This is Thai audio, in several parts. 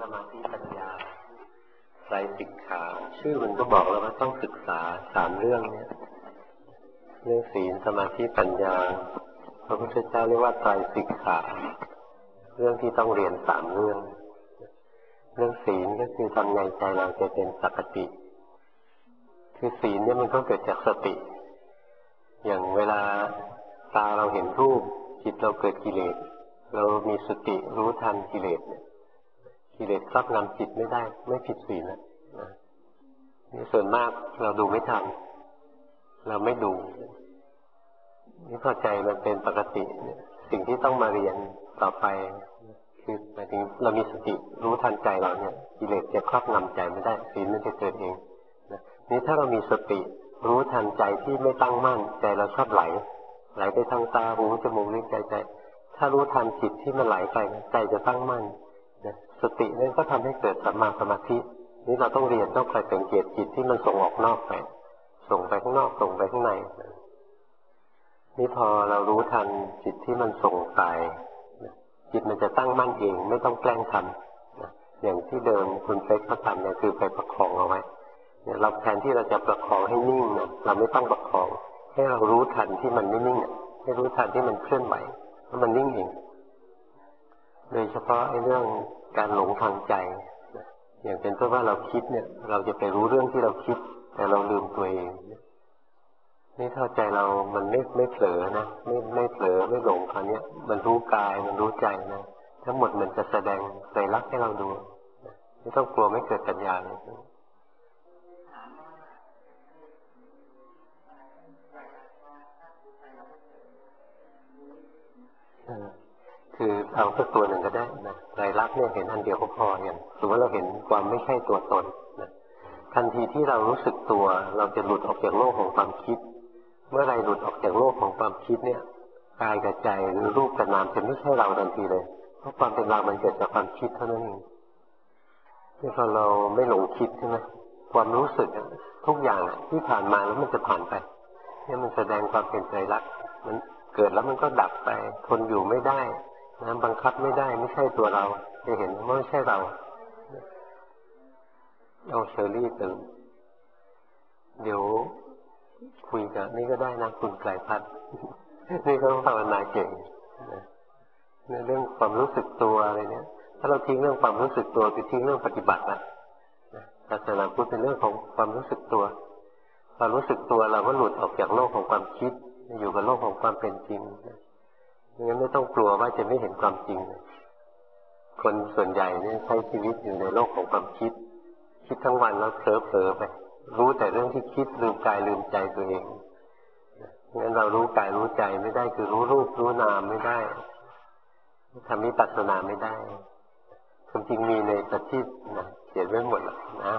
มาธิปัญญาไตรสิกขาชื่อมันก็บอกแล้วว่าต้องศึกษา3 เรื่องเนี่ยเรื่องศีลสมาธิปัญญาพระพุทธเจ้าเรียกว่าไตรสิกขาเรื่องที่ต้องเรียน3 เรื่องเรื่องศีลก็คือทำไงใจเราจะเป็นปกติคือศีลเนี่ยมันก็เกิดจากสติอย่างเวลาตาเราเห็นรูปจิตเราเกิดกิเลสเรามีสติรู้ทันกิเลสเนี่ยกิเลสครอบงำจิตไม่ได้ไม่ผิดศีลนะนี่ส่วนมากเราดูไม่ทันเราไม่ดูนี่พอใจมันเป็นปกติสิ่งที่ต้องมาเรียนต่อไปคือหมายถึงเรามีสติรู้ทันใจเราเนี่ยกิเลสจะครอบงำใจไม่ได้ศีลมันจะเกิดเองนี่ถ้าเรามีสติรู้ทันใจที่ไม่ตั้งมั่นใจเราชอบไหลไปทางตาหูจมูกลิ้นกายใจถ้ารู้ทันจิตที่มันไหลไปใจจะตั้งมั่นสตินั่นก็ทำให้เกิดสัมมาสมาธินี่เราต้องเรียนต้องคอยสังเกตจิตที่มันส่งออกนอกไปส่งไปข้างนอกส่งไปข้างในนี่พอเรารู้ทันจิตที่มันส่งไปจิตมันจะตั้งมั่นเองไม่ต้องแกล้งทำอย่างที่เดิมคุณเป๊กเขาทำเนี่ยคือไปประคองเอาไว้เราแทนที่เราจะประคองให้นิ่งนะเราไม่ต้องประคองให้เรารู้ทันที่มันไม่นิ่งให้รู้ทันที่มันเคลื่อนไหวแล้วมันนิ่งเองโดยเฉพาะไอ้เรื่องการหลงทางใจอย่างเป็นเพราะว่าเราคิดเนี่ยเราจะไปรู้เรื่องที่เราคิดแต่เราลืมตัวเองนี่ถ้าใจเรามันไม่เผลอนะไม่เผลอไม่หลงคราวนี้มันรู้กายมันรู้ใจนะทั้งหมดมันจะแสดงไตรลักษณ์ให้เราดูไม่ต้องกลัวไม่เกิดปัญญาเลยคือเอาสักตัวหนึ่งก็ได้นะไตรลักษณ์เนี่ยเห็นอันเดียวก็พออย่างสมมติเราเห็นความไม่ใช่ตัวตนนะทันทีที่เรารู้สึกตัวเราจะหลุดออกจากโลกของความคิดเมื่อไรหลุดออกจากโลกของความคิดเนี่ยกายกับใจหรือรูปกับนามจะไม่ใช่เราทันทีเลยเพราะความเป็นเรามันเกิดจากความคิดเท่านั้นเองที่พอเราไม่หลงคิดใช่ไหมความรู้สึกทุกอย่างที่ผ่านมาแล้วมันจะผ่านไปเนี่ยมันแสดงความเป็นไตรลักษณ์มันเกิดแล้วมันก็ดับไปทนอยู่ไม่ได้นะบังคับไม่ได้ไม่ใช่ตัวเราจะเห็นว่าไม่ใช่เราเอาเชอรี่ตื่นเดี๋ยวคุยกับนี่ก็ได้นะคุณไกลพัฒน์นี่เขาภาวนาเก่งในเรื่องความรู้สึกตัวอะไรเนี่ยถ้าเราทิ้งเรื่องความรู้สึกตัวไปทิ้งเรื่องปฏิบัตินะศาสนาพุทธเป็นเรื่องของความรู้สึกตัวความรู้สึกตัวเราก็หลุดออกจากโลกของความคิดอยู่กับโลกของความเป็นจริงงั้นไม่ต้องกลัวว่าจะไม่เห็นความจริงคนส่วนใหญ่เนี่ยใช้ชีวิตอยู่ในโลกของความคิดทั้งวันแล้วเผลอไปรู้แต่เรื่องที่คิดลืมกายลืมใจตัวเองงั้นเรารู้กายรู้ใจไม่ได้คือรู้รูปรู้นามไม่ได้ทำวิปัสสนาไม่ได้ความจริงมีในสัจจินะเขียนไว้หมดแล้วนะ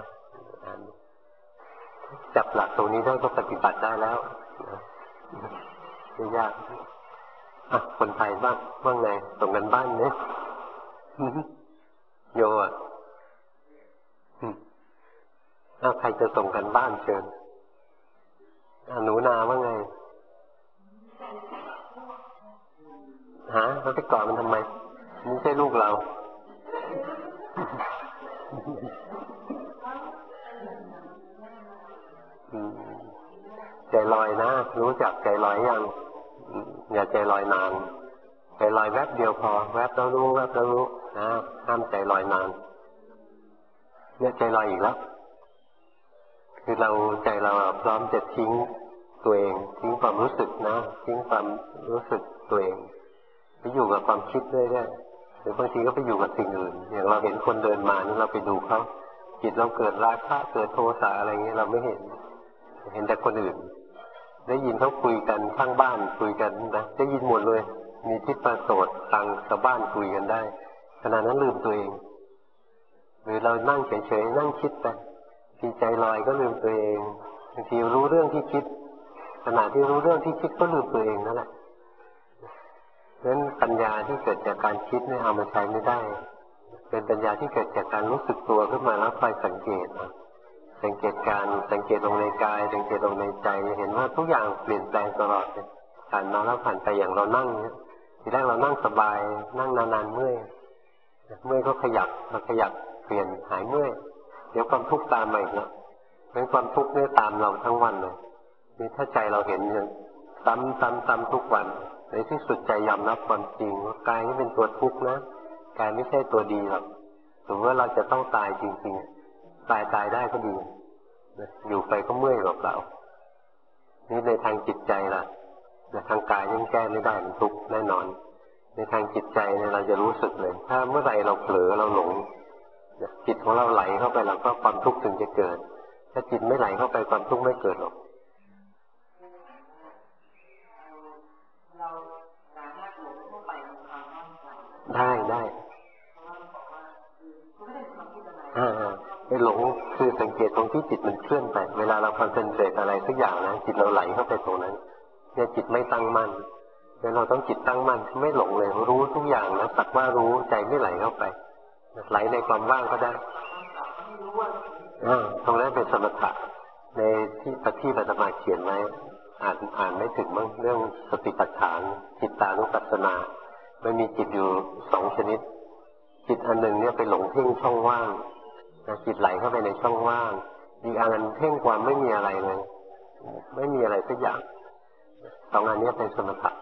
จับหลักตรงนี้ได้ก็ปฏิบัติได้แล้วไม่ยากคนไทยบ้างว่าไงส่งกันบ้านเนี่ยโยใครจะส่งกันบ้านเชิญหนูนาว่าไงเราไปกอดมันทำไมไม่ใช่ลูกเราใจลอยนะรู้จักใจลอยยังอย่าใจลอยนานใจลอยแวบเดียวพอแวบแล้วรู้แวบแล้วรู้ห้ามใจลอยนานเนี่ยใจลอยอีกแล้วคือใจเราพร้อมจะทิ้งตัวเองทิ้งความรู้สึกนะทิ้งความรู้สึกตัวเองไปอยู่กับความคิดเรื่อยๆหรือบางทีก็ไปอยู่กับสิ่งอื่นอย่างเราเห็นคนเดินมานี่เราไปดูเขาจิตเราเกิดราคะเกิดโทสะอะไรเงี้ยเราไม่เห็นแต่คนอื่นได้ยินเขาคุยกันข้างบ้านคุยกันนะได้ยินหมดเลยมีทิพย์โสตฟังชาวบ้านคุยกันได้ขณะนั้นลืมตัวเองหรือเรานั่งเฉยๆนั่งคิดไปทีใจลอยก็ลืมตัวเองบางทีรู้เรื่องที่คิดขณะที่รู้เรื่องที่คิดก็ลืมตัวเองนั่นแหละเพราะฉะนั้นปัญญาที่เกิดจากการคิดเนี่ยเอามาใช้ไม่ได้เป็นปัญญาที่เกิดจากการรู้สึกตัวขึ้นมาแล้วคอยสังเกตสังเกตการสังเกตลงในกายสังเกตลงในใจเห็นว่าทุกอย่างเปลี่ยนแปลงตลอดเลยผ่านมาแล้วผ่านไปอย่างเรานั่งเนี่ยทีแรกเรานั่งสบายนั่งนานๆเมื่อยก็ขยับเราขยับปลี่ยนหายเมื่อยเดี๋ยวความทุกข์ตามมาอีกแล้วเพราะความทุกข์เนี่ยตามเราทั้งวันเลยนี่ถ้าใจเราเห็นอย่างซ้ำทุกวันในที่สุดใจยอมรับความจริงว่ากายนี่เป็นตัวทุกข์นะกายไม่ใช่ตัวดีหรอกสมมติว่าเราจะต้องตายจริงๆตายได้ก็ดีอยู่ไปก็เมื่อยเปล่าๆนี่ในทางจิตใจล่ะในทางกายยังแก้ไม่ได้มันทุกข์แน่นอนในทางจิตใจเนี่ยเราจะรู้สึกเลยถ้าเมื่อไหร่เราเผลอเราหลงจิตของเราไหลเข้าไปเราก็ความทุกข์ถึงจะเกิดถ้าจิตไม่ไหลเข้าไปความทุกข์ไม่เกิดหรอกได้ไอ้หลงคือสังเกตตรงที่จิตมันเคลื่อนไปเวลาเราคอนเซนเทรตอะไรสักอย่างนะจิตเราไหลเข้าไปตรงนั้นเนี่ยจิตไม่ตั้งมั่นแล้วเราต้องจิตตั้งมั่นไม่หลงเลยรู้ทุกอย่างนะสักว่ารู้ใจไม่ไหลเข้าไปไหลในความว่างก็ได้ตรงนั้นเป็นสมถะในที่อาตมาเขียนไว้อ่านไม่ถึงมั้งเรื่องสติปัฏฐานจิตตานุปัสสนามันมีจิตอยู่2 ชนิดจิตอันหนึ่งเนี่ยไปหลงเพ่งช่องว่างจิตไหลเข้าไปในช่องว่างอีกอันเพ่งความไม่มีอะไรเลยไม่มีอะไรสักอย่าง2 อันนี้เป็นสมถะ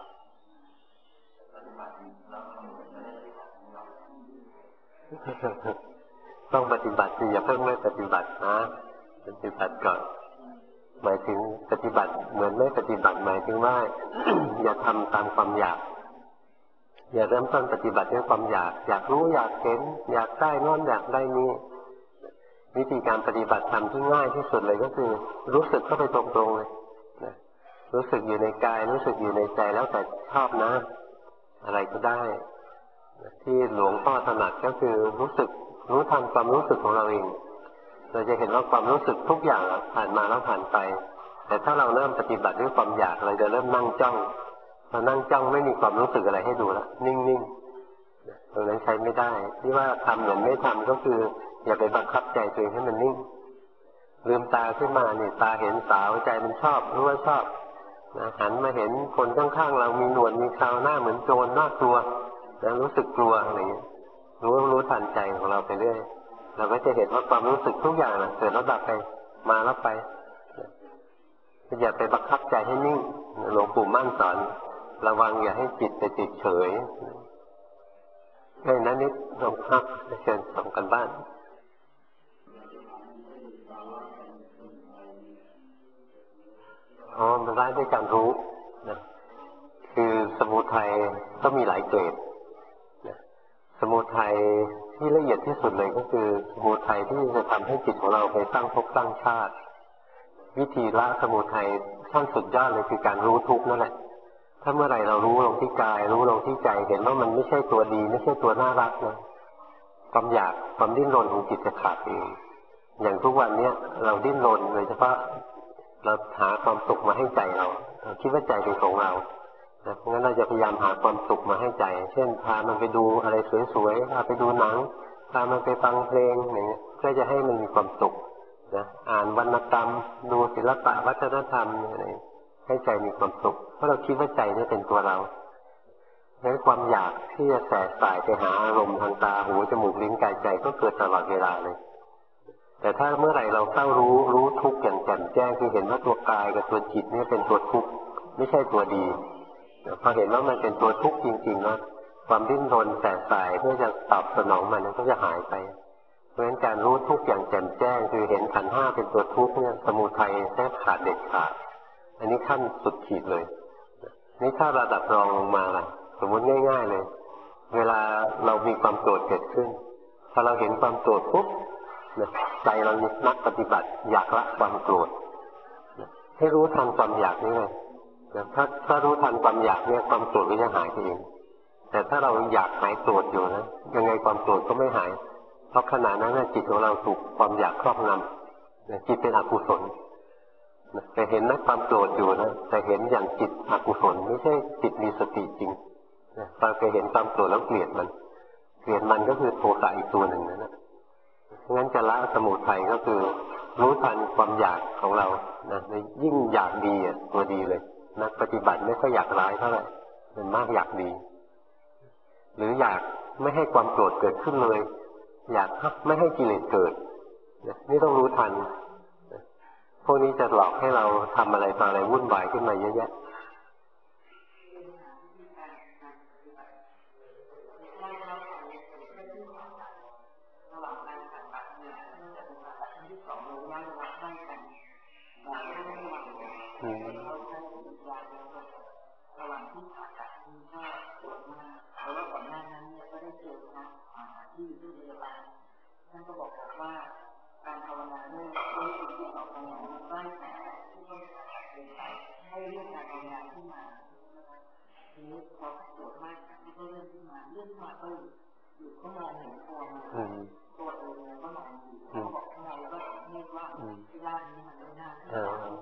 ต้องปฏิบัติอย่าเพิ่งไม่ปฏิบัตินะปฏิบัติก่อนหมายถึงปฏิบัติเหมือนไม่ปฏิบัติหมายถึงว่า อย่าทำตามความอยากอย่าเริ่มต้นปฏิบัติด้วยความอยากรู้อยากเห็นอยากได้นอนอยากได้นี้วิธีการปฏิบัติธรรมที่ง่ายที่สุดเลยก็คือรู้สึกเข้าไปตรงๆเลยรู้สึกอยู่ในกายรู้สึกอยู่ในใจแล้วแต่ชอบนะอะไรก็ได้ที่หลวงพ่อถนัดก็คือรู้ทันความรู้สึกของเราเองเราจะเห็นว่าความรู้สึกทุกอย่างผ่านมาแล้วผ่านไปแต่ถ้าเราเริ่มปฏิบัติด้วยความอยากเราจะเริ่มนั่งจ้องพอนั่งจ้องไม่มีความรู้สึกอะไรให้ดูแล้วนิ่งๆตรงนั้นใช้ไม่ได้ที่ว่าทำเหมือนไม่ทำก็คืออย่าไปบังคับใจตัวเองให้มันนิ่งลืมตาขึ้นมาเนี่ยตาเห็นสาวใจมันชอบรู้ว่าชอบหันมาเห็นคนข้างๆเรามีหนวดมีเคราหน้าเหมือนโจรน่ากลัวแล้วรู้สึกกลัวอะไรอย่างนี้รู้ทันใจของเราไปเรื่อยเราก็จะเห็นว่าความรู้สึกทุกอย่างเกิดแล้วดับไปมาแล้วไปอย่าไปบังคับใจให้นิ่งหลวงปู่มั่นสอนระวังอย่าให้จิตไปติดเฉยนั้นนิดหลวงพ่อเชิญส่งกันบ้านมันร้ายด้วยการรู้นะคือสมุทัยก็มีหลายเกรดนะสมุทัยที่ละเอียดที่สุดเลยก็คือสมุทัยที่จะทำให้จิตของเราไปสร้างภพสร้างชาติวิธีละสมุทัยขั้นสุดยอดเลยคือการรู้ทุกข์นั่นแหละถ้าเมื่อไหร่เรารู้ลงที่กายรู้ลงที่ใจเห็นว่ามันไม่ใช่ตัวดีไม่ใช่ตัวน่ารักนะความอยากความดิ้นรนของจิตจะขาดเองอย่างทุกวันเนี้ยเราดิ้นรนโดยเฉพาะเราหาความสุขมาให้ใจเราคิดว่าใจเป็นของเราเพราะงั้นเราจะพยายามหาความสุขมาให้ใจเช่นพามันไปดูอะไรสวยๆพาไปดูหนังพามันไปฟังเพลงอย่างเงี้ยเพื่อจะให้มันมีความสุขนะอ่านวรรณกรรมดูศิลปะวัฒนธรรมอะไรให้ใจมีความสุขเพราะเราคิดว่าใจนี่เป็นตัวเราดังนั้นความอยากที่จะแสบสายไปหาอารมณ์ทางตาหูจมูกลิ้นกายใจก็เกิดตลอดเวลาเลยแต่ถ้าเมื่อไหร่เราเข้ารู้ทุกข์อย่างแจ่มแจ้งคือเห็นว่าตัวกายกับตัวจิตนี่เป็นตัวทุกข์ไม่ใช่ตัวดีพอเห็นว่ามันเป็นตัวทุกข์จริงๆนะความดิ้นรนแสบสายเพื่อจะตอบสนองมันก็จะหายไปเพราะฉะนั้นการรู้ทุกข์อย่างแจ่มแจ้งคือเห็นขันธ์ห้าเป็นตัวทุกข์เนี่ยสมุทัยแทบขาดเด็ดขาดอันนี้ขั้นสุดขีดเลยนี่ถ้าระดับรองลงมาล่ะสมมติง่ายๆเลยเวลาเรามีความโกรธเกิดขึ้นพอเราเห็นความโกรธปุ๊บใจเรานักปฏิบัติอยากละความโกรธให้รู้ทันความอยากนี้เลยถ้ารู้ทันความอยากเนี่ยความโกรธก็จะหายไปเองแต่ถ้าเราอยากหายโกรธอยู่นะยังไงความโกรธก็ไม่หายเพราะขณะนั้นจิตของเราถูกความอยากครอบงำจิตเป็นอกุศลแต่เห็นนะความโกรธอยู่นะแต่เห็นอย่างจิตอกุศลไม่ใช่จิตมีสติจริงตอนไปเห็นความโกรธแล้วเกลียดมันก็คือโทสะอีกตัวหนึ่งนะงั้นจะละสมุทัยก็คือรู้ทันความอยากของเรานะยิ่งอยากดีตัวดีเลยนักปฏิบัติไม่ค่อยอยากร้ายเท่าไหร่เป็นมากอยากดีหรืออยากไม่ให้ความโกรธเกิดขึ้นเลยอยากไม่ให้กิเลสเกิดนี่ต้องรู้ทันพวกนี้จะหลอกให้เราทำอะไรต่ออะไรวุ่นวายขึ้นมาเยอะแยะท่านก็บอกว่าการภาวนาด้วยสิ่งที่ออกมาใกล้แผลที่ต้องการเป็นไปให้เรื่องการภาวนาขึ้นมาทีนี้พอปวดมากที่ก็เรื่องมาก็อยู่ก็มองเห็นตัวมันตัวเองก็มองอยู่เขาบอกข้างในก็เรียกว่าที่ร่างนี้มันไม่น่าที่จะ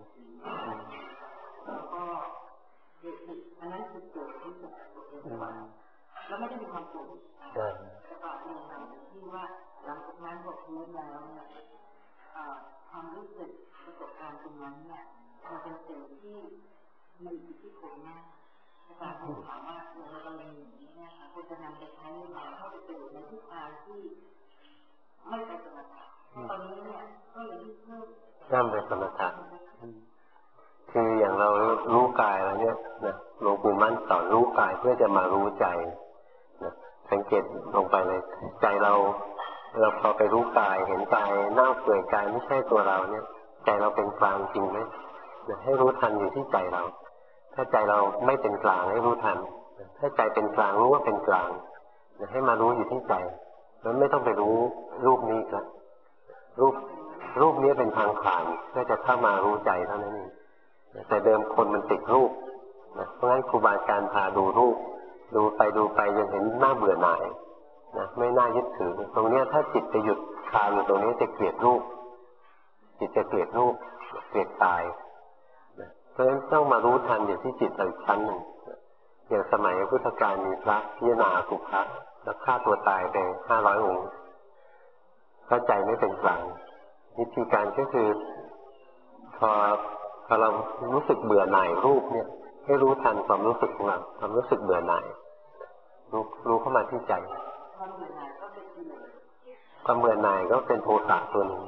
แล้วก็อันนั้นคือเกิดที่สุดตัวเองว่าแล้วไม่ได้มีความสุขแต่ต่อไปที่ว่าหลังจากนั้นบอกรู้แล้วเนี่ยความรู้สึกประสบการณ์ตรงนั้นเนี่ยมันเป็นสิ่งที่มีอิทธิพลมากอาจารย์ถามว่าในกรณีนี้เนี่ยควรจะนำไปใช้ยังไงให้ไปเกิดในทิศทางที่ไม่เป็นสมถะตอนนี้เนี่ยก็เลยที่เพิ่มย่ำเป็นสมถะคืออย่างเรารู้กายแล้วเนี่ยนะหลวงปู่มั่นสอนรู้กายเพื่อจะมารู้ใจนะสังเกตลงไปเลยใจเราพอไปรู้กายเห็นกายเน่าเปื่อยกายไม่ใช่ตัวเราเนี่ยใจเราเป็นกลางจริงไหมให้รู้ทันอยู่ที่ใจเราถ้าใจเราไม่เป็นกลางให้รู้ทันถ้าใจเป็นกลางรู้ว่าเป็นกลางให้มารู้อยู่ที่ใจแล้วไม่ต้องไปรู้รูปนี้ครับรูปนี้เป็นทางผ่านเพื่อจะเข้ามารู้ใจเท่านั้นเองแต่เดิมคนมันติดรูปนะเพราะฉะนั้นครูบาอาจารย์พาดูรูปดูไปจนเห็นหน้าเบื่อหน่ายนะไม่น่ายึดถือตรงนี้ถ้าจิตจะหยุดคาอยู่ตรงนี้จะเกลียดรูปจิตจะเกลียดรูปเกลียดตายนะเพราะฉะนั้นต้องมารู้ทันอยู่ที่จิตเราอีกชั้นหนึ่งอย่างสมัยพุทธกาลมีพระพิจารณาสุภะแล้วฆ่าตัวตายไป500 องค์เพราะใจไม่เป็นกลางวิธีการก็คือพอเรารู้สึกเบื่อหน่ายรูปเนี่ยให้รู้ทันความรู้สึกของเราความรู้สึกเบื่อหน่ายรู้เข้ามาที่ใจความเบื่อหน่ายก็เป็นโทสะตัวหนึ่ง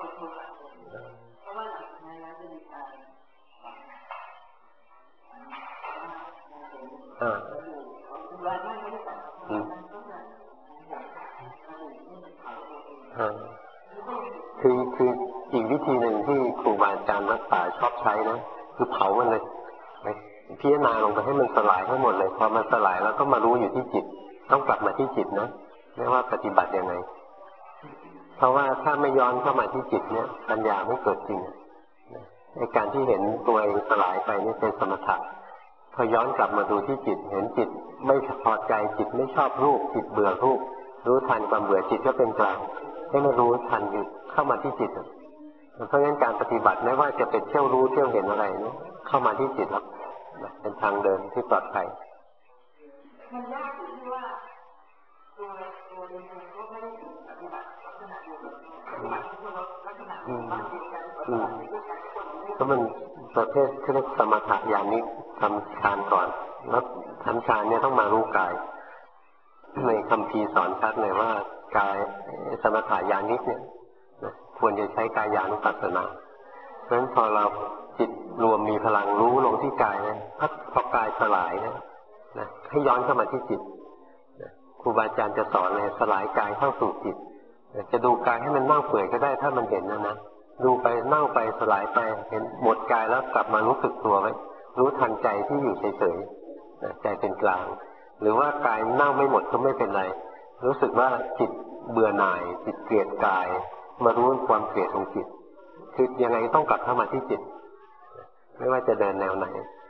คืออีกวิธีหนึ่งที่ครูบาอาจารย์นักป่าชอบใช้นะคือเผามันเลยพิจารณาลงไปให้มันสลายให้หมดเลยพอมันสลายแล้วก็มารู้อยู่ที่จิตต้องกลับมาที่จิตนะไม่ว่าปฏิบัติยังไงเพราะว่าถ้าไม่ย้อนเข้ามาที่จิตเนี่ยปัญญาไม่เกิดจริงในการที่เห็นตัวเองสลายไปนี่เป็นสมถะพอย้อนกลับมาดูที่จิตเห็นจิตไม่พอใจจิตไม่ชอบรูปจิตเบื่อรูปรู้ทันความเบื่อจิตก็เป็นกลางให้มารู้ทันอยู่เข้ามาที่จิตเพราะฉะนั้นการปฏิบัติไม่ว่าจะเป็นเที่ยวรู้เที่ยวเห็นอะไรเนี่ยเข้ามาที่จิตแล้วเป็นทางเดินที่ปลอดภัยมันยากที่ว่าตัวเองก็ไม่ได้ปฏิบัติลักษณะเดียวกันปฏิบัติลักษณะบางทีการปฏิบัติด้วยกันก็มันประเภทที่เรียกสมถะญาณิกทำฌานก่อนแล้วทำฌานเนี่ยต้องมารู้กายในคัมภีร์สอนชัดเลยว่ากายสมถะญาณิกเนี่ยควรจะใช้กายานุปัสสนาเพราะฉะนั้นพอเราจิตรวมมีพลังรู้ลงที่กายนะพอกายสลายนะให้ย้อนเข้ามาที่จิตครูบาอาจารย์จะสอนเลยสลายกายเข้าสู่จิตจะดูกายให้มันเน่าเปื่อยก็ได้ถ้ามันเห็นนะดูไปเน่าไปสลายไปเห็นหมดกายแล้วกลับมารู้สึกตัวไว้รู้ทันใจที่อยู่เฉยๆใจเป็นกลางหรือว่ากายเน่าไม่หมดก็ไม่เป็นไรรู้สึกว่าจิตเบื่อหน่ายจิตเกลียดกายมารู้ความเกลียดของจิตคือยังไงต้องกลับเข้ามาที่จิตไม่ว่าจะเดินแนวไหน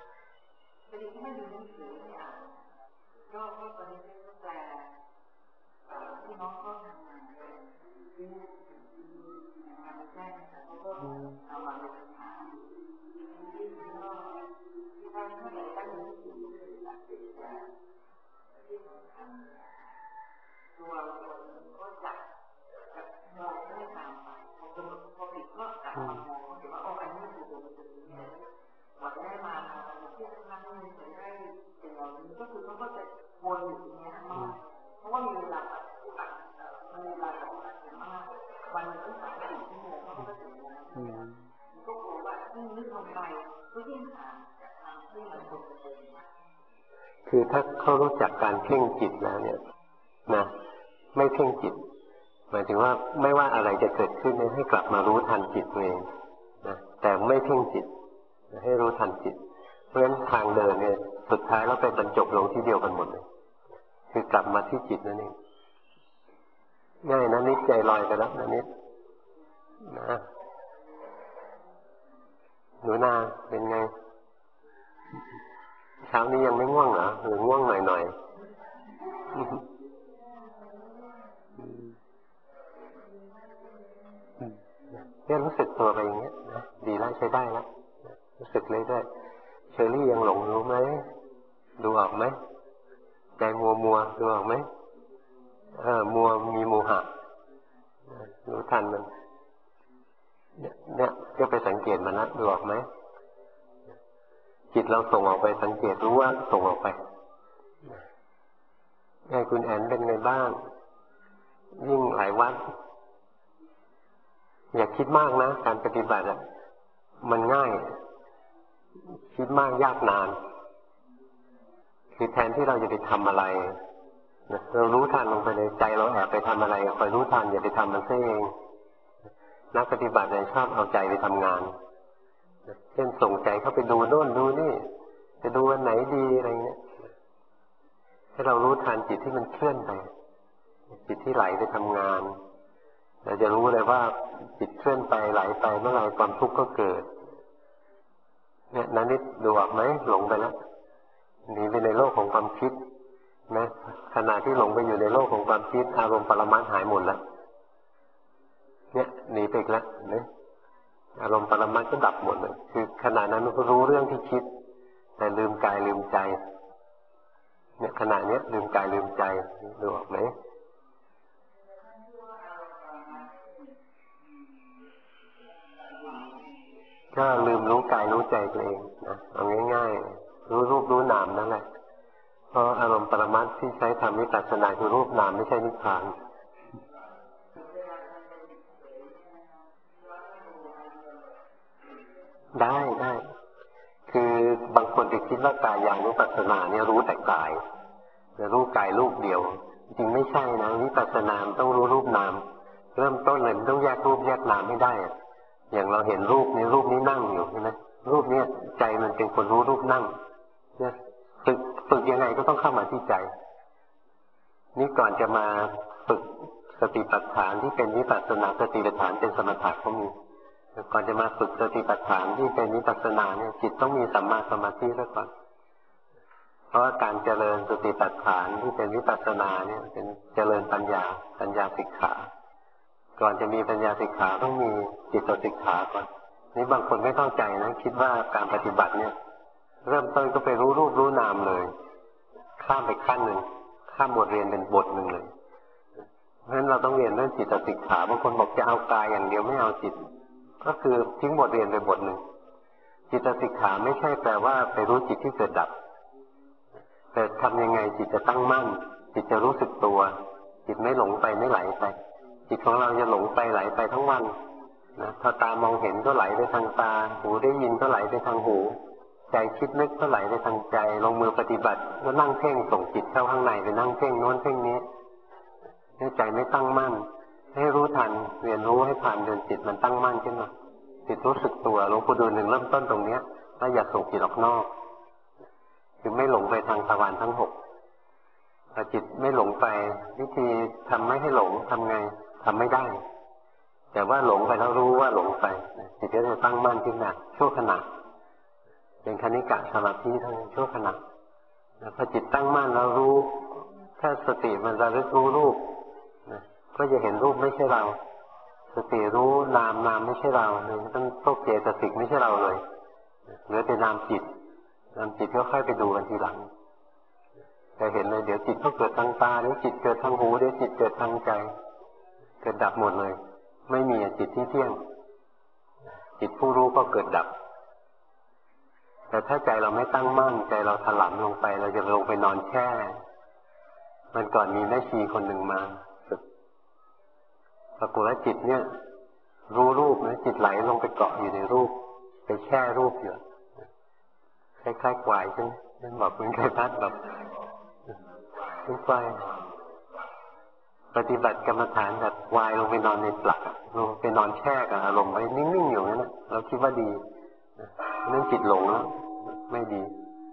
ตัวก็จับมองไม่ตามไปพอผิดก็กลับมามองถือว่าโอ้อันนี้คือตัวนี้พอได้มาที่นั่งนี่จะได้เป็นเราก็คือเขาก็จะวนอยู่อย่างเงี้ยเพราะว่ามีเวลามันมีเวลาไปก็ยิ่งหาทางที่มันควรจะเป็นคือถ้าเขารู้จักการเพ่งจิตแล้วเนี่ยนะไม่เพ่งจิตหมายถึงว่าไม่ว่าอะไรจะเกิดขึ้นให้กลับมารู้ทันจิตตัวเองนะแต่ไม่เพ่งจิตให้รู้ทันจิตเพราะฉะนั้นทางเดินเนี่ยสุดท้ายแล้วไปบรรจบลงที่เดียวกันหมดเลยคือกลับมาที่จิตนั่นเองง่ายนะนิดใจลอยไปแล้วนะนิดนะหนูนาเป็นไงเช้านี้ยังไม่ง่วงเหรอหรือง่วงหน่อยเนี่ยรู้สึกตัวไปอย่างเงี้ยนะดีแล้วใช้ได้แล้วรู้สึกเลยได้เชอรี่ยังหลงรู้ไหมดูออกไหมใจมัวดูออกไหมมัวมีโมหะรู้ทันมันเนี่ยก็ไปสังเกตมันนะดูออกไหมจิตเราส่งออกไปสังเกตรู้ว่าส่งออกไปไงคุณแอนเป็นไงบ้างยิ่งหลายวันอย่าคิดมากนะการปฏิบัติมันง่ายคิดมากยากนานคือแทนที่เราจะไปทำอะไรเรารู้ทันลงไปในใจเราแอบไปทำอะไรคอยรู้ทันอย่าไปทำมันซะเองนักปฏิบัติเนี่ยชอบเอาใจไปทำงานเช่นส่งใจเข้าไปดูโน่นดูนี่จะดูอันไหนดีอะไรเงี้ยให้เรารู้ทันจิตที่มันเคลื่อนไปจิตที่ไหลไปทำงานเราจะรู้เลยว่าจิตเคลื่อนไปไหลไปเมื่อไรความทุกข์ก็เกิดเนี่ยนั้นนิดดูออกไหมหลงไปแล้วหนีไปในโลกของความคิดนะขณะที่หลงไปอยู่ในโลกของความคิดอารมณ์ปรมัตถ์หายหมดแล้วเนี่ยหนีไปอีกแล้วนะอารมณ์ปรมัตถ์ก็ดับหมดเลยคือขณะนั้นมันก็รู้เรื่องที่คิดแต่ลืมกายลืมใจเนี่ยขณะเนี้ยลืมกายลืมใจดูออกไหมก็ลืมรู้กายรู้ใจตัวเองนะเอาง่ายๆรู้รูปรู้นามนั่นแหละเพราะอารมณ์ปรมัตถ์ที่ใช้ทำวิปัสสนาคือรูปนามไม่ใช่นิพพานได้คือบางคนไปคิดว่ากายานุปัสสนาเนี่ยรู้แต่กายจะรู้กายรูปเดียวจริงไม่ใช่นะวิปัสสนาต้องรู้รูปนามเริ่มต้นเลยต้องแยกรูปแยกนามให้ได้อย่างเราเห็นรูปนี้นั่งอยู่ใช่ไหมรูปนี้ใจมันเป็นคนรู้รูปนั่งเนี่ยฝึกยังไงก็ต้องเข้ามาที่ใจนี่ก่อนจะมาฝึกสติปัฏฐานที่เป็นวิปัสสนาสติปัฏฐานเป็นสมถะก็มีก่อนจะมาฝึกสติปัฏฐานที่เป็นวิปัสสนาเนี่ยจิตต้องมีสัมมาสมาธิซะก่อนเพราะการเจริญสติปัฏฐานที่เป็นวิปัสสนาเนี่ยเป็นเจริญปัญญาสิกขาก่อนจะมีปัญญาสิกขาต้องมีจิตสิกขาก่อนนี่บางคนไม่เข้าใจนะคิดว่าการปฏิบัติเนี่ยเริ่มต้นก็ไปรู้รูปรู้นามเลยข้ามไปขั้นหนึ่งข้ามบทเรียนเป็นบทหนึ่งเลยเพราะฉะนั้นเราต้องเรียนเรื่องจิตสิกขาบางคนบอกจะเอากายอย่างเดียวไม่เอาจิตก็คือทิ้งบทเรียนไปบทหนึ่งจิตสิกขาไม่ใช่แปลว่าไปรู้จิตที่เกิดดับแต่ทำยังไงจิตจะตั้งมั่นจิตจะรู้สึกตัวจิตไม่หลงไปไม่ไหลไปจิตของเราจะหลงไปไหลไปทั้งวันนะพอตามองเห็นก็ไหลไปทางตาหูได้ยินก็ไหลไปทางหูใจคิดนึกก็ไหลไปทางใจลงมือปฏิบัติก็นั่งเพ่งส่งจิตเข้าข้างในไปนั่งเพ่งโน้นเพ่งนี้ใจไม่ตั้งมั่นให้รู้ทันเรียนรู้ให้ผ่านจนจิตมันตั้งมั่นขึ้นมาจิตรู้สึกตัวหลวงปู่ดูลเริ่มต้นตรงเนี้ยแล้วอย่าส่งจิตออกนอกคือไม่หลงไปทางทวารทั้งหกพอจิตไม่หลงไปวิธีทำไม่ให้หลงทำไงทำไม่ได้แต่ว่าหลงไปแล้วรู้ว่าหลงไปจิตก็จะตั้งมั่นขึ้นมาชั่วขณะเป็นคณิกะสมาธิทั้งชั่วขณะพอจิตตั้งมั่นแล้วรู้ถ้าสติมันระลึกรู้รูปก็จะเห็นรูปไม่ใช่เราสติรู้นามไม่ใช่เราเลยต้องพวกเจตสิกไม่ใช่เราเลยเหลือแต่นามจิตก็ค่อยไปดูกันทีหลังแต่เห็นเลยเดี๋ยวจิตก็เกิดทางตาเดี๋ยวจิตเกิดทางหูเดี๋ยวจิตเกิดทางใจเกิดดับหมดเลยไม่มีจิตที่เที่ยงจิตผู้รู้ก็เกิดดับแต่ถ้าใจเราไม่ตั้งมั่นใจเราถลำลงไปเราจะลงไปนอนแช่มันก่อนมีแม่ชีคนหนึ่งมาปรากฏว่าจิตเนี่ยรู้รูปนะจิตไหลลงไปเกาะอยู่ในรูปไปแช่รูปอยู่คล้ายๆควายใช่ไหมนั่นบอกคุณเคยพัดแบบเป็นควายปฏิบัติกรรมฐานแบบควายลงไปนอนในปลักลงไปนอนแช่กับอารมณ์ไว้นิ่งๆอยู่นั่นแหละเราคิดว่าดีนั่นจิตหลงแล้วไม่ดี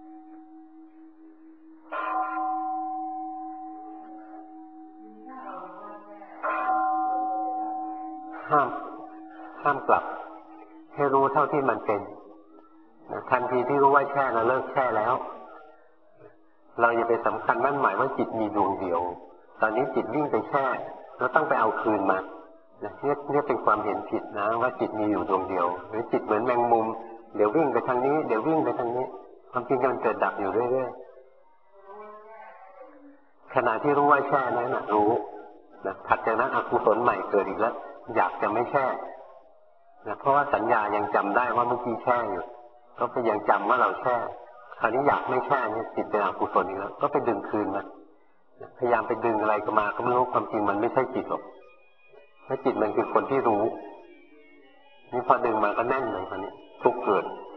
ห้ามกลับให้รู้เท่าที่มันเป็นทันทีที่รู้ว่าแช่เราเลิกแช่แล้วเราอย่าไปสำคัญมั่นหมายว่าจิตมีดวงเดียวตอนนี้จิตวิ่งไปแช่แล้วต้องไปเอาคืนมาเนี่ยเป็นความเห็นผิดนะว่าจิตมีอยู่ดวงเดียวหรือจิตเหมือนแมงมุมเดี๋ยววิ่งไปทางนี้เดี๋ยววิ่งไปทางนี้ความจริงมันเกิดดับอยู่เรื่อยๆขณะที่รู้ว่าแช่นั้นนะรู้นะถัดจากนั้นอกุศลใหม่เกิดอีกแล้วอยากจะไม่แช่นะเพราะว่าสัญญายังจำได้ว่าเมื่อกี้แช่อยู่ก็ไปยังจำว่าเราแช่คราวนี้อยากไม่แช่เนี่ยจิตเป็นอกุศลอีกแล้วก็ไปดึงคืนมาพยายามไปดึงอะไรก็มาก็ไม่รู้ความจริงมันไม่ใช่จิตหรอกเพราะจิตมันคือคนที่รู้นี่พอดึงมาก็แน่นเลยคราวนี้ทุกข์เกิด